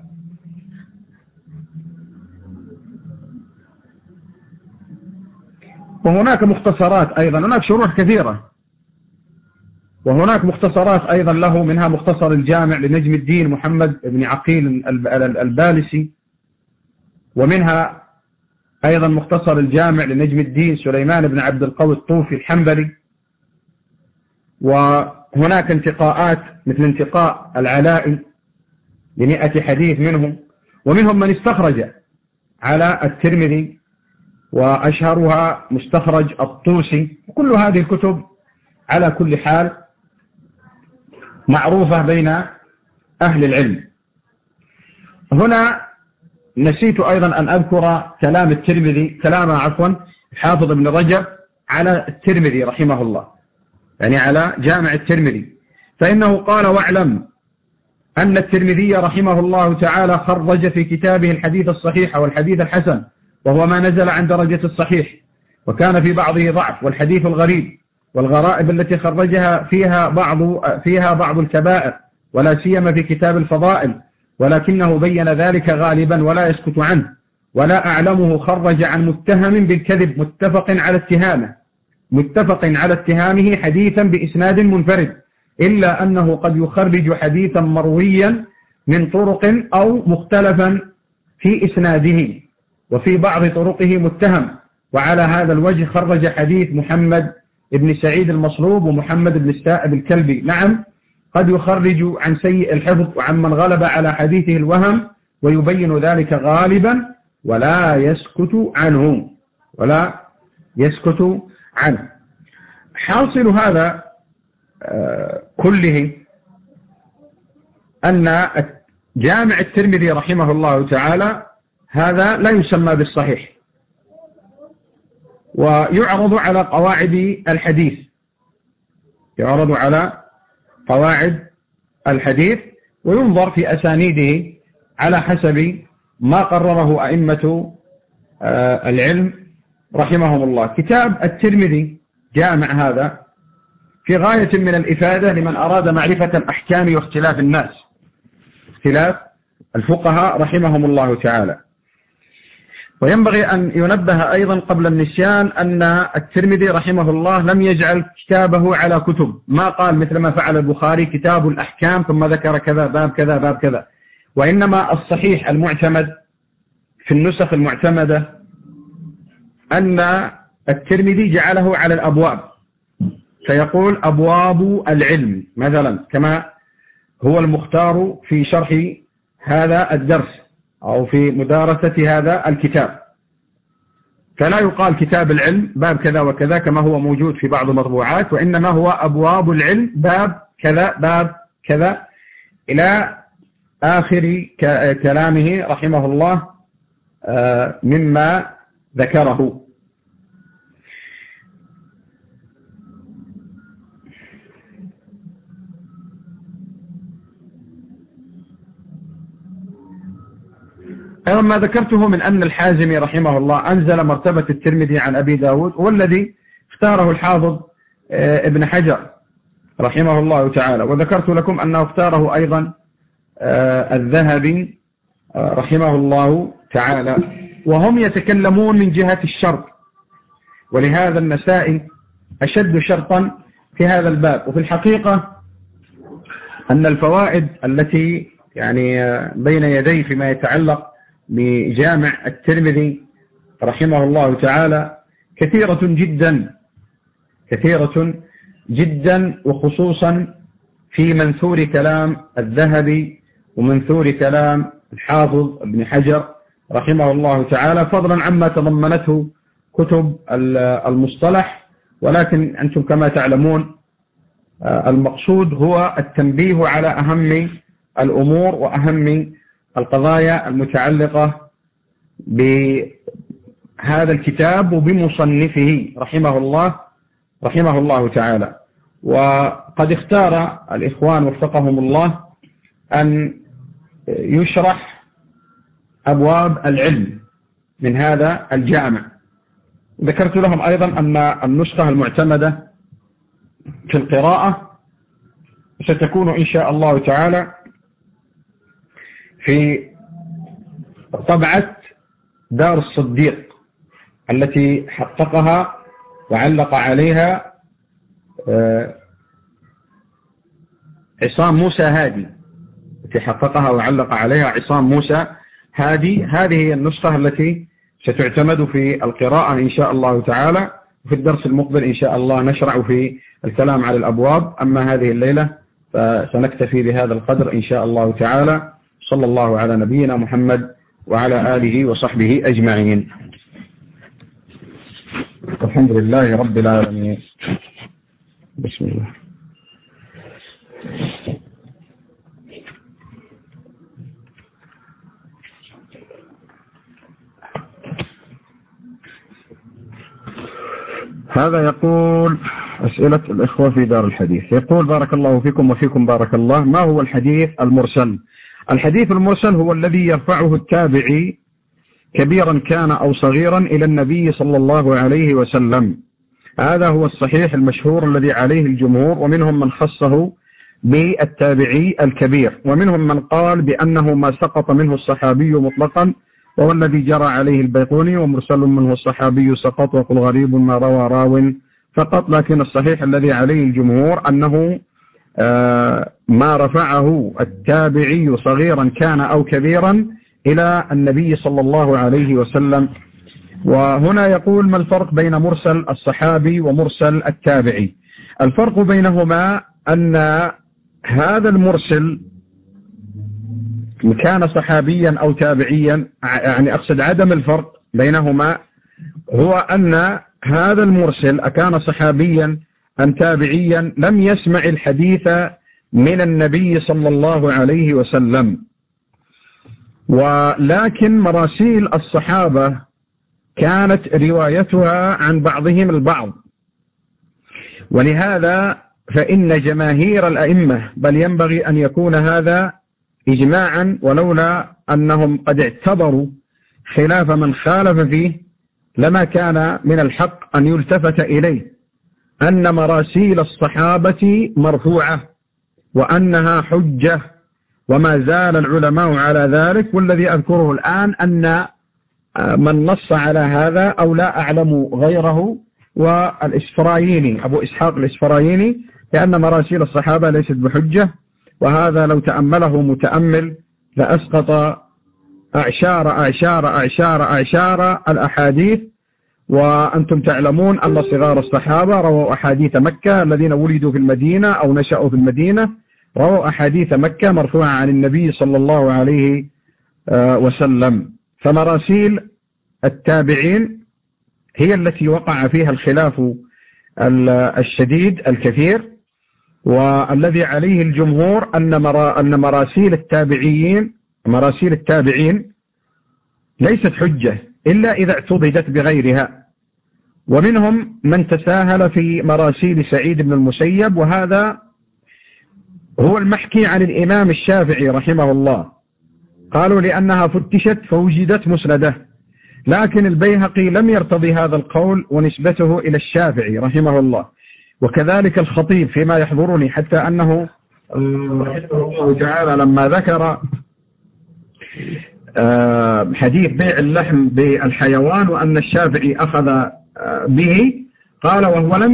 وهناك مختصرات أيضا، هناك شروح كثيرة، وهناك مختصرات أيضا له، منها مختصر الجامع لنجم الدين محمد بن عقيل البالسي، ومنها أيضا مختصر الجامع لنجم الدين سليمان بن عبد القوي الطوفي الحنبلي. وهناك انتقاءات مثل انتقاء العلائي ل100 حديث منهم، ومنهم من استخرج على الترمذي، وأشهرها مستخرج الطوسي. وكل هذه الكتب على كل حال معروفة بين أهل العلم. هنا نسيت أيضا أن أذكر كلام حافظ ابن رجب على الترمذي رحمه الله، يعني على جامع الترمذي، فإنه قال: واعلم أن الترمذي رحمه الله تعالى خرج في كتابه الحديث الصحيح والحديث الحسن، وهو ما نزل عن درجة الصحيح، وكان في بعضه ضعف، والحديث الغريب والغرائب التي خرجها فيها بعض الكبائر، ولا سيما في كتاب الفضائل، ولكنه بين ذلك غالبا ولا يسكت عنه. ولا أعلمه خرج عن متهم بالكذب متفق على اتهامه حديثا بإسناد منفرد، إلا أنه قد يخرج حديثا مرويا من طرق أو مختلفا في إسناده، وفي بعض طرقه متهم. وعلى هذا الوجه خرج حديث محمد بن سعيد المصلوب ومحمد بن السائب الكلبي. نعم، قد يخرج عن سيء الحفظ وعن من غلب على حديثه الوهم، ويبين ذلك غالبا ولا يسكت عنه. حاصل هذا كله أن جامع الترمذي رحمه الله تعالى هذا لا يسمى بالصحيح، ويعرض على قواعد الحديث، وينظر في أسانيده على حسب ما قرره أئمة العلم رحمهم الله. كتاب الترمذي جامع هذا في غاية من الإفادة لمن أراد معرفة الأحكام واختلاف الناس، اختلاف الفقهاء رحمهم الله تعالى. وينبغي أن ينبه أيضا قبل النسيان أن الترمذي رحمه الله لم يجعل كتابه على كتب، ما قال مثل ما فعل البخاري كتاب الأحكام ثم ذكر كذا باب كذا باب كذا، وإنما الصحيح المعتمد في النسخ المعتمدة أن الترمذي جعله على الأبواب، فيقول أبواب العلم مثلا، كما هو المختار في شرح هذا الدرس أو في مدارسة هذا الكتاب. فلا يقال كتاب العلم باب كذا وكذا كما هو موجود في بعض المطبوعات، وإنما هو أبواب العلم باب كذا باب كذا إلى آخر كلامه رحمه الله، مما ذكره. أيضا ما ذكرته من أن الحازمي رحمه الله أنزل مرتبة الترمذي عن أبي داود، والذي اختاره الحافظ ابن حجر رحمه الله تعالى، وذكرت لكم أنه اختاره أيضا الذهبي رحمه الله تعالى، وهم يتكلمون من جهة الشرط، ولهذا النسائي أشد شرطا في هذا الباب. وفي الحقيقة أن الفوائد التي يعني بين يدي فيما يتعلق بجامع الترمذي رحمه الله تعالى كثيرة جدا، وخصوصا في منثور كلام الذهبي ومنثور كلام الحافظ ابن حجر رحمه الله تعالى، فضلا عما تضمنته كتب المصطلح. ولكن أنتم كما تعلمون المقصود هو التنبيه على أهم الأمور وأهم القضايا المتعلقة بهذا الكتاب وبمصنفه رحمه الله تعالى. وقد اختار الإخوان وفقهم الله أن يشرح أبواب العلم من هذا الجامع. ذكرت لهم أيضا أن النسخة المعتمدة في القراءة ستكون إن شاء الله تعالى في طبعة دار الصديق التي حققها وعلق عليها عصام موسى هادي، التي حققها وعلق عليها عصام موسى هادي. هذه هي النسخة التي ستعتمد في القراءة إن شاء الله تعالى. في الدرس المقبل إن شاء الله نشرع في الكلام على الأبواب. أما هذه الليلة فسنكتفي بهذا القدر إن شاء الله تعالى. صلى الله على نبينا محمد وعلى آله وصحبه أجمعين. الحمد لله رب العالمين. بسم الله. هذا يقول أسئلة الإخوة في دار الحديث. يقول بارك الله فيكم وفيكم بارك الله، ما هو الحديث المرسل؟ الحديث المرسل هو الذي يرفعه التابعي كبيرا كان أو صغيرا إلى النبي صلى الله عليه وسلم. هذا هو الصحيح المشهور الذي عليه الجمهور، ومنهم من خصه بالتابعي الكبير، ومنهم من قال بأنه ما سقط منه الصحابي مطلقا، وهو الذي جرى عليه البيقوني، ومرسل منه الصحابي سقط، وقل غريب ما روى راو فقط. لكن الصحيح الذي عليه الجمهور أنه ما رفعه التابعي صغيرا كان أو كبيرا إلى النبي صلى الله عليه وسلم. وهنا يقول ما الفرق بين مرسل الصحابي ومرسل التابعي؟ الفرق بينهما أن هذا المرسل كان صحابيا أو تابعيا، يعني أقصد عدم الفرق بينهما هو أن هذا المرسل أكان صحابيا أم تابعيا لم يسمع الحديث من النبي صلى الله عليه وسلم. ولكن مراسيل الصحابة كانت روايتها عن بعضهم البعض، ولهذا فإن جماهير الأئمة، بل ينبغي أن يكون هذا إجماعا ولولا أنهم قد اعتبروا خلاف من خالف فيه لما كان من الحق أن يلتفت إليه، أن مراسيل الصحابة مرفوعة وأنها حجة، وما زال العلماء على ذلك. والذي أذكره الآن أن من نص على هذا أو لا أعلم غيره والإسفرايني أبو إسحاق الإسفرايني، لأن مراسيل الصحابة ليست بحجة، وهذا لو تأمله متأمل لأسقط أعشار الأحاديث. وأنتم تعلمون أن صغار الصحابة رووا أحاديث مكة، الذين ولدوا في المدينة أو نشأوا في المدينة رووا أحاديث مكة مرفوعة عن النبي صلى الله عليه وسلم. فمراسيل التابعين هي التي وقع فيها الخلاف الشديد الكثير، والذي عليه الجمهور أن مراسيل التابعين ليست حجة، إلا إذا اعتضدت بغيرها. ومنهم من تساهل في مراسيل سعيد بن المسيب، وهذا هو المحكي عن الإمام الشافعي رحمه الله، قالوا لأنها فتشت فوجدت مسندة، لكن البيهقي لم يرتضي هذا القول ونسبته إلى الشافعي رحمه الله، وكذلك الخطيب فيما يحضرني، حتى أنه رحمه الله تعالى لما ذكر حديث بيع اللحم بالحيوان وأن الشافعي أخذ به، قال وهو لم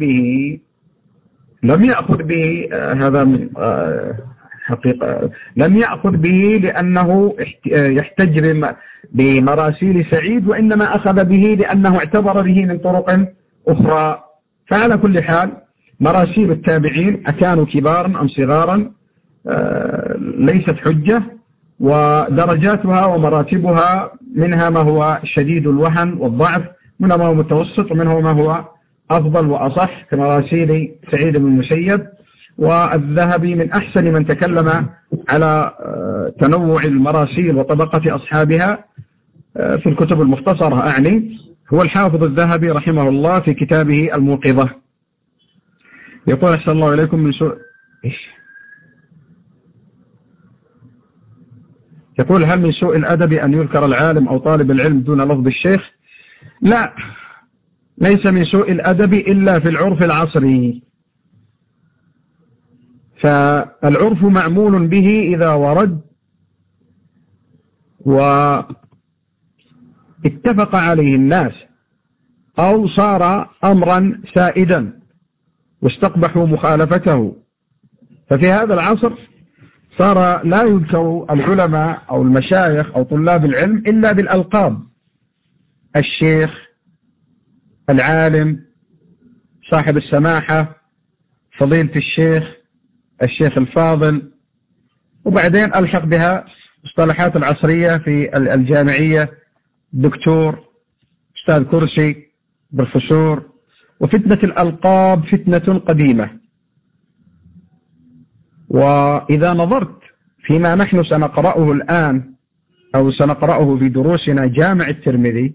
يأخذ به هذا من حقيقة، لم يأخذ به لأنه يحتج بمراسيل سعيد، وإنما أخذ به لأنه اعتبر به من طرق أخرى. فعلى كل حال مراسيل التابعين أكانوا كبارا أم صغارا ليست حجة، ودرجاتها ومراتبها منها ما هو شديد الوهن والضعف، منها ما هو متوسط، ومنها ما هو أفضل وأصح كمراسيل سعيد بن المسيب. والذهبي من أحسن من تكلم على تنوع المراسيل وطبقة أصحابها في الكتب المختصرة أعني، هو الحافظ الذهبي رحمه الله في كتابه الموقظة. يقول أحسن الله إليكم من سوء يقول هل من سوء الأدب أن يذكر العالم أو طالب العلم دون لفظ الشيخ؟ لا، ليس من سوء الأدب إلا في العرف العصري، فالعرف معمول به إذا ورد واتفق عليه الناس أو صار أمرا سائدا واستقبحوا مخالفته. ففي هذا العصر صار لا يذكر العلماء أو المشايخ أو طلاب العلم إلا بالألقاب: الشيخ، العالم، صاحب السماحة، فضيلة الشيخ، الشيخ الفاضل، وبعدين ألحق بها مصطلحات العصرية في الجامعية: دكتور، أستاذ كرسي، بروفيسور. وفتنة الألقاب فتنة قديمة. وإذا نظرت فيما نحن سنقرأه الآن أو سنقرأه في دروسنا جامع الترمذي،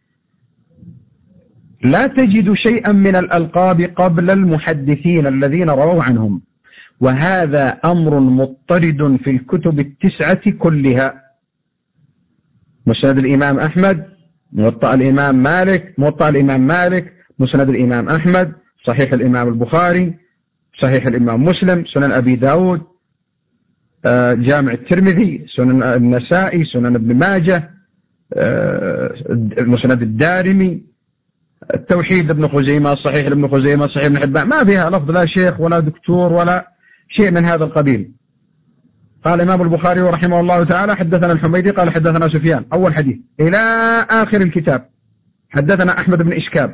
لا تجد شيئا من الألقاب قبل المحدثين الذين رووا عنهم، وهذا أمر مضطرد في الكتب التسعة كلها: مسند الإمام أحمد، موطأ الإمام مالك، مسند الإمام أحمد، صحيح الإمام البخاري، صحيح الإمام مسلم، سنن أبي داود، جامع الترمذي، سنن النسائي، سنن ابن ماجه، مسند الدارمي، التوحيد ابن خزيمة، صحيح ابن خزيمة، صحيح ابن حبان، ما فيها لفظ لا شيخ ولا دكتور ولا شيء من هذا القبيل. قال الإمام البخاري رحمه الله تعالى: حدثنا الحميدي قال حدثنا سفيان، أول حديث إلى آخر الكتاب. حدثنا أحمد بن إشكاب،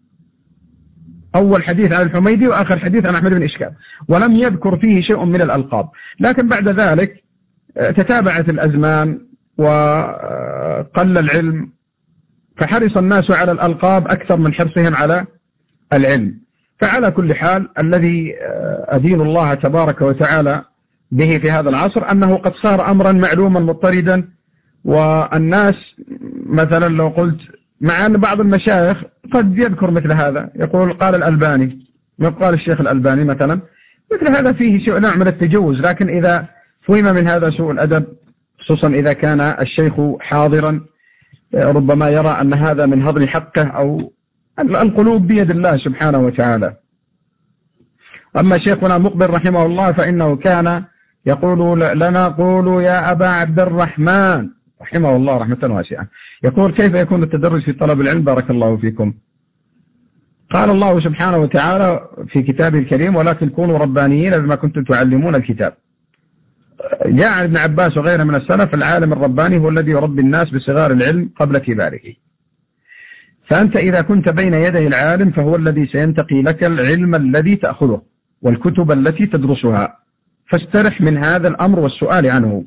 أول حديث عن الحميدي وآخر حديث عن أحمد بن إشكاب، ولم يذكر فيه شيء من الألقاب. لكن بعد ذلك تتابعت الأزمان وقل العلم، فحرص الناس على الألقاب أكثر من حرصهم على العلم. فعلى كل حال الذي أدين الله تبارك وتعالى به في هذا العصر أنه قد صار أمرا معلوما مضطردا، والناس مثلا لو قلت، مع أن بعض المشايخ قد يذكر مثل هذا، يقول قال الألباني، قال الشيخ الألباني مثلا، مثل هذا فيه شيء نوع من التجوز. لكن إذا فهم من هذا سوء الأدب، خصوصا إذا كان الشيخ حاضرا، ربما يرى أن هذا من هضم حقه، أو القلوب بيد الله سبحانه وتعالى. أما شيخنا مقبل رحمه الله فإنه كان يقول لنا: قولوا يا أبا عبد الرحمن، رحمه الله رحمة واسعة، يقول: كيف يكون التدرج في طلب العلم؟ بارك الله فيكم. قال الله سبحانه وتعالى في كتابه الكريم: ولكن كونوا ربانيين بما كنتم تعلمون الكتاب. جاء عن ابن عباس وغيره من السلف: العالم الرباني هو الذي يربي الناس بصغار العلم قبل كباره. فأنت إذا كنت بين يدي العالم فهو الذي سينتقي لك العلم الذي تأخذه والكتب التي تدرسها، فاسترح من هذا الأمر والسؤال عنه.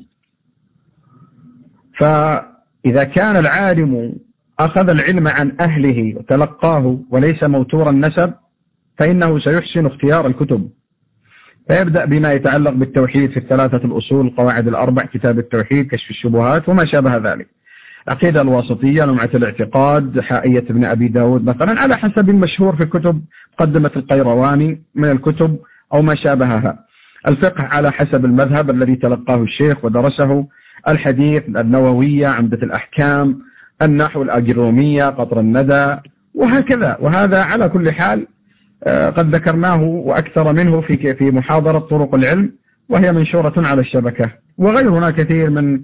فإذا كان العالم أخذ العلم عن أهله وتلقاه وليس موتور النسب، فإنه سيحسن اختيار الكتب، فيبدأ بما يتعلق بالتوحيد في الثلاثة الأصول، القواعد الأربع، كتاب التوحيد، كشف الشبهات، وما شابه ذلك. العقيدة الواسطية، لمعة الاعتقاد، حائية ابن أبي داود مثلا، على حسب المشهور في كتب مقدمة القيرواني من الكتب أو ما شابهها. الفقه على حسب المذهب الذي تلقاه الشيخ ودرسه، الحديث، النووية، عمدة الأحكام، النحو، الأجرومية، قطر الندى، وهكذا. وهذا على كل حال قد ذكرناه وأكثر منه في محاضرة طرق العلم، وهي منشورة على الشبكة، وغيرنا كثير من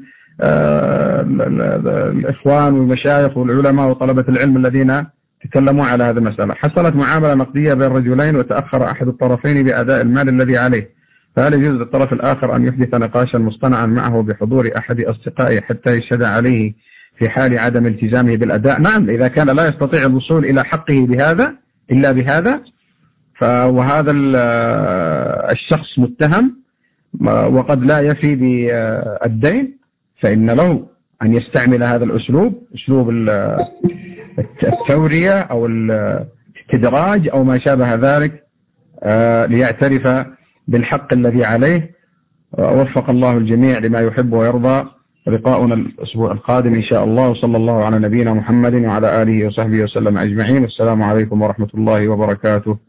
الإخوان والمشايخ والعلماء وطلبة العلم الذين تكلموا على هذه المسألة. حصلت معاملة نقدية بين رجلين وتأخر أحد الطرفين بأداء المال الذي عليه، فهل يجوز للطرف الآخر أن يحدث نقاشا مصطنعا معه بحضور أحد أصدقائه حتى يشهد عليه في حال عدم التزامه بالأداء؟ نعم، إذا كان لا يستطيع الوصول إلى حقه إلا بهذا، وهذا الشخص متهم وقد لا يفي بالدين، فإن له أن يستعمل هذا الأسلوب، أسلوب التورية أو الاستدراج أو ما شابه ذلك، ليعترف بالحق الذي عليه. وفق الله الجميع لما يحب ويرضى. لقاؤنا الأسبوع القادم إن شاء الله، وصلى الله على نبينا محمد وعلى آله وصحبه وسلم أجمعين. السلام عليكم ورحمة الله وبركاته.